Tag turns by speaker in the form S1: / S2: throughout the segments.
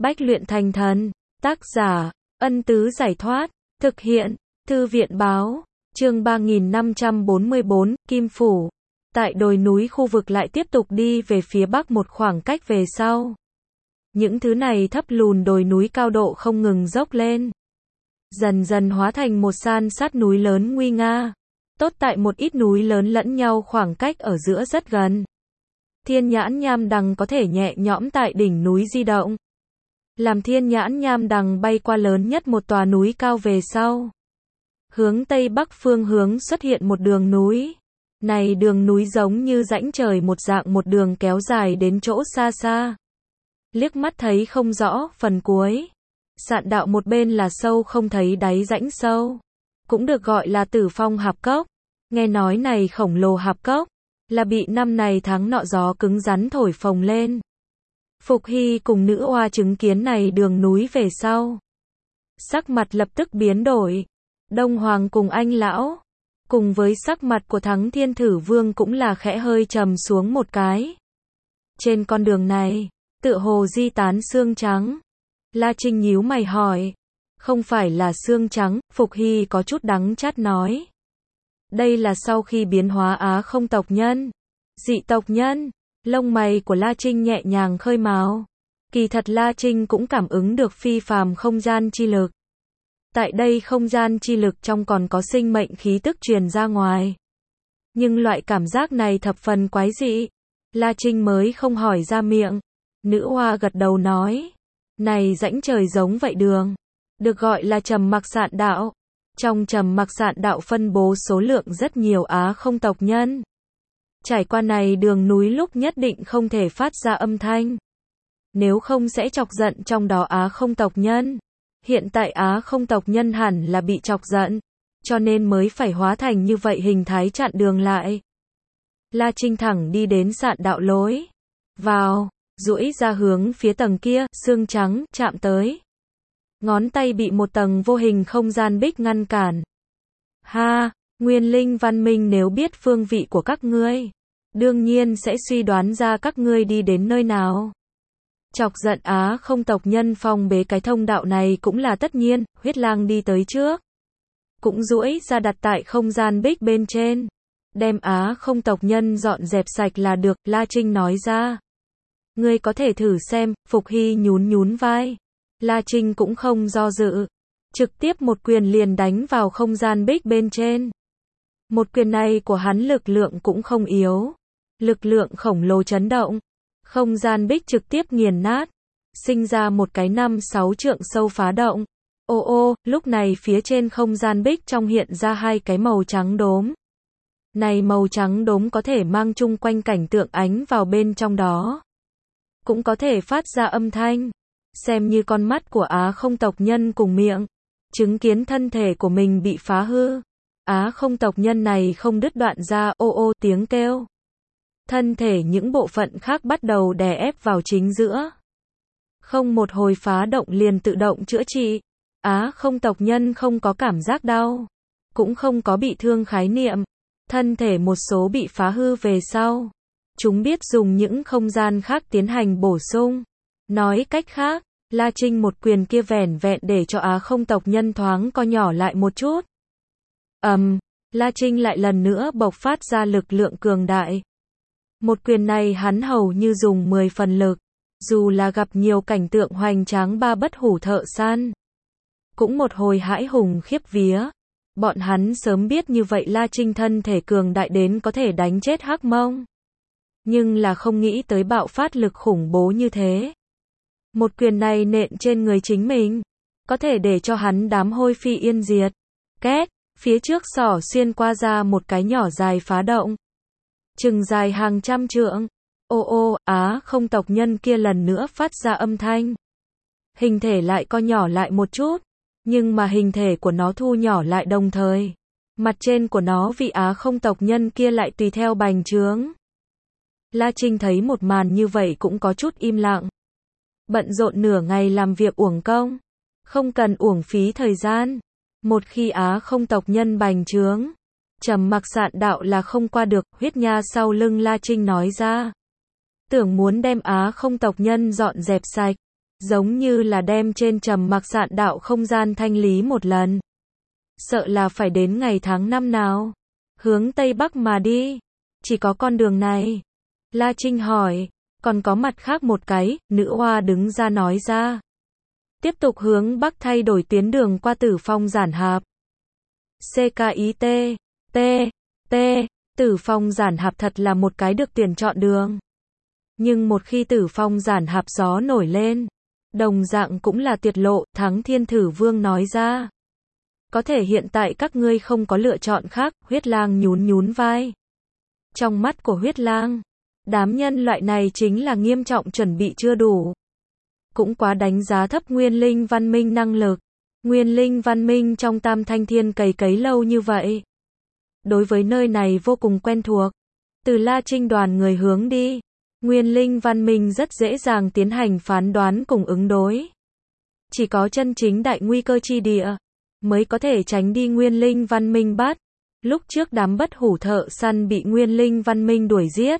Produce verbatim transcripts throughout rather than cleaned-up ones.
S1: Bách luyện thành thần. Tác giả, Ân Tứ Giải Thoát. Thực hiện, Thư viện Báo. Chương ba nghìn năm trăm bốn mươi bốn, Kim Phủ. Tại đồi núi khu vực lại tiếp tục đi về phía bắc một khoảng cách về sau. Những thứ này thấp lùn đồi núi cao độ không ngừng dốc lên. Dần dần hóa thành một san sát núi lớn nguy nga. Tốt tại một ít núi lớn lẫn nhau khoảng cách ở giữa rất gần. Thiên nhãn nham đằng có thể nhẹ nhõm tại đỉnh núi di động. Làm thiên nhãn nham đằng bay qua lớn nhất một tòa núi cao về sau. Hướng tây bắc phương hướng xuất hiện một đường núi. Này đường núi giống như rãnh trời một dạng một đường kéo dài đến chỗ xa xa. Liếc mắt thấy không rõ phần cuối. Sạn đạo một bên là sâu không thấy đáy rãnh sâu. Cũng được gọi là Tử Phong hạp cốc. Nghe nói này khổng lồ hạp cốc là bị năm này tháng nọ gió cứng rắn thổi phồng lên. Phục Hy cùng nữ oa chứng kiến này đường núi về sau. Sắc mặt lập tức biến đổi. Đông Hoàng cùng anh lão, cùng với sắc mặt của Thắng Thiên Thử Vương cũng là khẽ hơi trầm xuống một cái. Trên con đường này, tựa hồ di tán xương trắng. La Trinh nhíu mày hỏi. Không phải là xương trắng, Phục Hy có chút đắng chát nói. Đây là sau khi biến hóa Á không tộc nhân. Dị tộc nhân. Lông mày của La Trinh nhẹ nhàng khơi mào. Kỳ thật La Trinh cũng cảm ứng được phi phàm không gian chi lực. Tại đây không gian chi lực trong còn có sinh mệnh khí tức truyền ra ngoài. Nhưng loại cảm giác này thập phần quái dị. La Trinh mới không hỏi ra miệng. Nữ hoa gật đầu nói. Này rãnh trời giống vậy đường. Được gọi là trầm mặc sạn đạo. Trong trầm mặc sạn đạo phân bố số lượng rất nhiều Á không tộc nhân. Trải qua này đường núi lúc nhất định không thể phát ra âm thanh. Nếu không sẽ chọc giận trong đó Á không tộc nhân. Hiện tại Á không tộc nhân hẳn là bị chọc giận. Cho nên mới phải hóa thành như vậy hình thái chặn đường lại. La Trinh thẳng đi đến sạn đạo lối. Vào, duỗi ra hướng phía tầng kia, xương trắng, chạm tới. Ngón tay bị một tầng vô hình không gian bích ngăn cản. Ha, Nguyên Linh văn minh nếu biết phương vị của các ngươi, đương nhiên sẽ suy đoán ra các ngươi đi đến nơi nào. Chọc giận Á không tộc nhân phong bế cái thông đạo này cũng là tất nhiên, huyết lang đi tới trước. Cũng duỗi ra đặt tại không gian bích bên trên. Đem Á không tộc nhân dọn dẹp sạch là được, La Trinh nói ra. Ngươi có thể thử xem, Phục Hy nhún nhún vai. La Trinh cũng không do dự. Trực tiếp một quyền liền đánh vào không gian bích bên trên. Một quyền này của hắn lực lượng cũng không yếu. Lực lượng khổng lồ chấn động. Không gian bích trực tiếp nghiền nát. Sinh ra một cái năm sáu trượng sâu phá động. Ô ô, lúc này phía trên không gian bích trong hiện ra hai cái màu trắng đốm. Này màu trắng đốm có thể mang chung quanh cảnh tượng ánh vào bên trong đó. Cũng có thể phát ra âm thanh. Xem như con mắt của Á không tộc nhân cùng miệng. Chứng kiến thân thể của mình bị phá hư. Á không tộc nhân này không đứt đoạn ra ô ô tiếng kêu. Thân thể những bộ phận khác bắt đầu đè ép vào chính giữa. Không một hồi phá động liền tự động chữa trị. Á không tộc nhân không có cảm giác đau. Cũng không có bị thương khái niệm. Thân thể một số bị phá hư về sau. Chúng biết dùng những không gian khác tiến hành bổ sung. Nói cách khác, La Trinh một quyền kia vẻn vẹn để cho Á không tộc nhân thoáng co nhỏ lại một chút. Ầm, um, La Trinh lại lần nữa bộc phát ra lực lượng cường đại. Một quyền này hắn hầu như dùng mười phần lực, dù là gặp nhiều cảnh tượng hoành tráng ba bất hủ thợ săn. Cũng một hồi hãi hùng khiếp vía. Bọn hắn sớm biết như vậy La Trinh thân thể cường đại đến có thể đánh chết Hắc Mông. Nhưng là không nghĩ tới bạo phát lực khủng bố như thế. Một quyền này nện trên người chính mình, có thể để cho hắn đám hôi phi yên diệt. Két, phía trước xỏ xuyên qua ra một cái nhỏ dài phá động. Chừng dài hàng trăm trượng. Ô ô, Á không tộc nhân kia lần nữa phát ra âm thanh. Hình thể lại co nhỏ lại một chút. Nhưng mà hình thể của nó thu nhỏ lại đồng thời. Mặt trên của nó vị Á không tộc nhân kia lại tùy theo bành trướng. La Trinh thấy một màn như vậy cũng có chút im lặng. Bận rộn nửa ngày làm việc uổng công. Không cần uổng phí thời gian. Một khi Á không tộc nhân bành trướng. Trầm mặc sạn đạo là không qua được, huyết nha sau lưng La Trinh nói ra. Tưởng muốn đem Á không tộc nhân dọn dẹp sạch. giống như là đem trên trầm mặc sạn đạo không gian thanh lý một lần. Sợ là phải đến ngày tháng năm nào. Hướng Tây Bắc mà đi. Chỉ có con đường này. La Trinh hỏi, còn có mặt khác một cái, nữ oa đứng ra nói ra. Tiếp tục hướng Bắc thay đổi tuyến đường qua Tử Phong Giản Hạp. xê ca i tê, T, T, Tử Phong Giản Hạp thật là một cái được tuyển chọn đường. Nhưng một khi Tử Phong Giản Hạp gió nổi lên, đồng dạng cũng là tuyệt lộ, Thắng Thiên Thử Vương nói ra. Có thể hiện tại các ngươi không có lựa chọn khác, Huyết Lang nhún nhún vai. Trong mắt của Huyết Lang, đám nhân loại này chính là nghiêm trọng chuẩn bị chưa đủ. Cũng quá đánh giá thấp Nguyên Linh văn minh năng lực. Nguyên Linh văn minh trong Tam Thanh Thiên cày cấy lâu như vậy. Đối với nơi này vô cùng quen thuộc. Từ La Trinh đoàn người hướng đi, Nguyên Linh văn minh rất dễ dàng tiến hành phán đoán cùng ứng đối. Chỉ có chân chính đại nguy cơ chi địa, mới có thể tránh đi Nguyên Linh văn minh bắt. Lúc trước đám bất hủ thợ săn bị Nguyên Linh văn minh đuổi giết.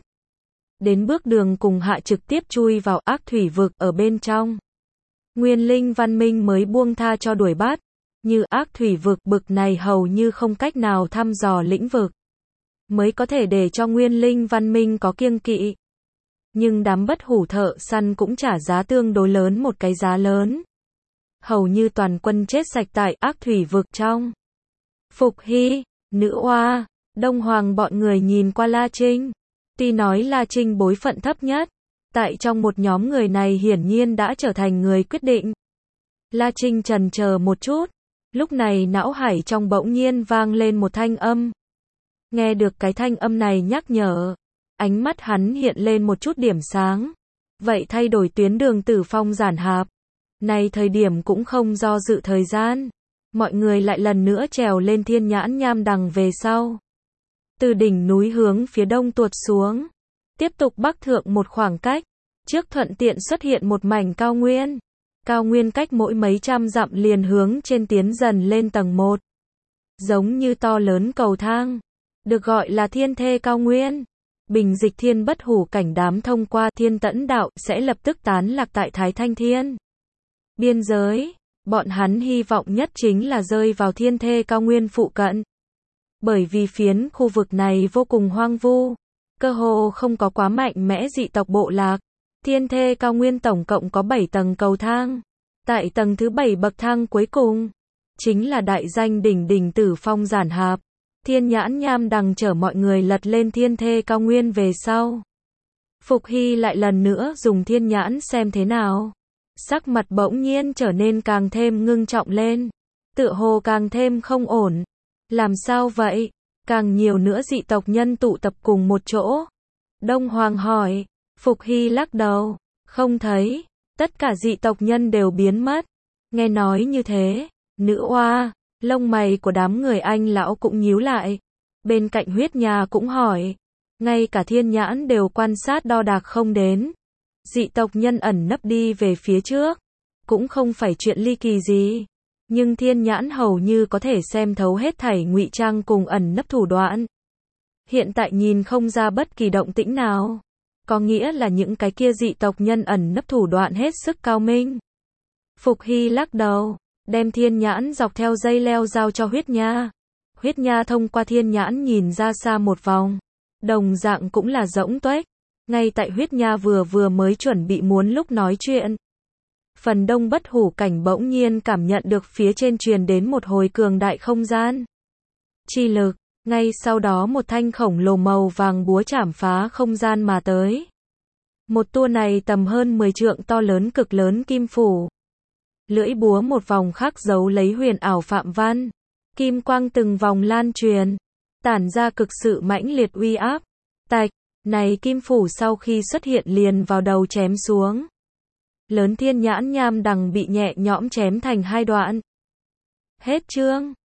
S1: Đến bước đường cùng hạ trực tiếp chui vào ác thủy vực ở bên trong. Nguyên Linh văn minh mới buông tha cho đuổi bắt. Như ác thủy vực bực này hầu như không cách nào thăm dò lĩnh vực. Mới có thể để cho Nguyên Linh văn minh có kiêng kỵ. Nhưng đám bất hủ thợ săn cũng trả giá tương đối lớn một cái giá lớn. Hầu như toàn quân chết sạch tại ác thủy vực trong. Phục Hy, Nữ Oa, Đông Hoàng bọn người nhìn qua La Trinh. Tuy nói La Trinh bối phận thấp nhất, tại trong một nhóm người này hiển nhiên đã trở thành người quyết định. La Trinh chần chờ một chút, lúc này não hải trong bỗng nhiên vang lên một thanh âm. Nghe được cái thanh âm này nhắc nhở, ánh mắt hắn hiện lên một chút điểm sáng. Vậy thay đổi tuyến đường Tử Phong Giản Hạp. Này thời điểm cũng không do dự thời gian. Mọi người lại lần nữa trèo lên Thiên Nhãn Nham Đằng về sau. Từ đỉnh núi hướng phía đông tuột xuống. Tiếp tục bắc thượng một khoảng cách. Trước thuận tiện xuất hiện một mảnh cao nguyên. Cao nguyên cách mỗi mấy trăm dặm liền hướng trên tiến dần lên tầng một. Giống như to lớn cầu thang. Được gọi là Thiên Thê Cao Nguyên. Bình dịch thiên bất hủ cảnh đám thông qua Thiên Tẫn Đạo sẽ lập tức tán lạc tại Thái Thanh Thiên. Biên giới, bọn hắn hy vọng nhất chính là rơi vào Thiên Thê Cao Nguyên phụ cận. Bởi vì phiến khu vực này vô cùng hoang vu, cơ hồ không có quá mạnh mẽ dị tộc bộ lạc. Thiên Thê Cao Nguyên tổng cộng có bảy tầng cầu thang. Tại tầng thứ bảy bậc thang cuối cùng, chính là đại danh đỉnh đỉnh Tử Phong Giản Hạp. Thiên Nhãn Nham Đằng chở mọi người lật lên Thiên Thê Cao Nguyên về sau. Phục Hy lại lần nữa dùng thiên nhãn xem thế nào. Sắc mặt bỗng nhiên trở nên càng thêm ngưng trọng lên. Tựa hồ càng thêm không ổn. Làm sao vậy? Càng nhiều nữa dị tộc nhân tụ tập cùng một chỗ. Đông Hoàng hỏi. Phục Hy lắc đầu. Không thấy. Tất cả dị tộc nhân đều biến mất. Nghe nói như thế. Nữ oa. Lông mày của đám người anh lão cũng nhíu lại. Bên cạnh Huyết Nha cũng hỏi. Ngay cả thiên nhãn đều quan sát đo đạc không đến. Dị tộc nhân ẩn nấp đi về phía trước. Cũng không phải chuyện ly kỳ gì. Nhưng thiên nhãn hầu như có thể xem thấu hết thảy ngụy trang cùng ẩn nấp thủ đoạn. Hiện tại nhìn không ra bất kỳ động tĩnh nào. Có nghĩa là những cái kia dị tộc nhân ẩn nấp thủ đoạn hết sức cao minh. Phục Hy lắc đầu. Đem thiên nhãn dọc theo dây leo giao cho Huyết Nha. Huyết Nha thông qua thiên nhãn nhìn ra xa một vòng. Đồng dạng cũng là rỗng tuếch. Ngay tại Huyết Nha vừa vừa mới chuẩn bị muốn lúc nói chuyện. Phần đông bất hủ cảnh bỗng nhiên cảm nhận được phía trên truyền đến một hồi cường đại không gian. Chi lực. Ngay sau đó một thanh khổng lồ màu vàng búa chảm phá không gian mà tới. Một tua này tầm hơn mười trượng to lớn cực lớn kim phủ. Lưỡi búa một vòng khắc dấu lấy huyền ảo phạm văn. Kim quang từng vòng lan truyền. Tản ra cực sự mãnh liệt uy áp. Tạch. Này kim phủ sau khi xuất hiện liền vào đầu chém xuống. Lớn Thiên Nhãn Nham Đằng bị nhẹ nhõm chém thành hai đoạn. Hết chương.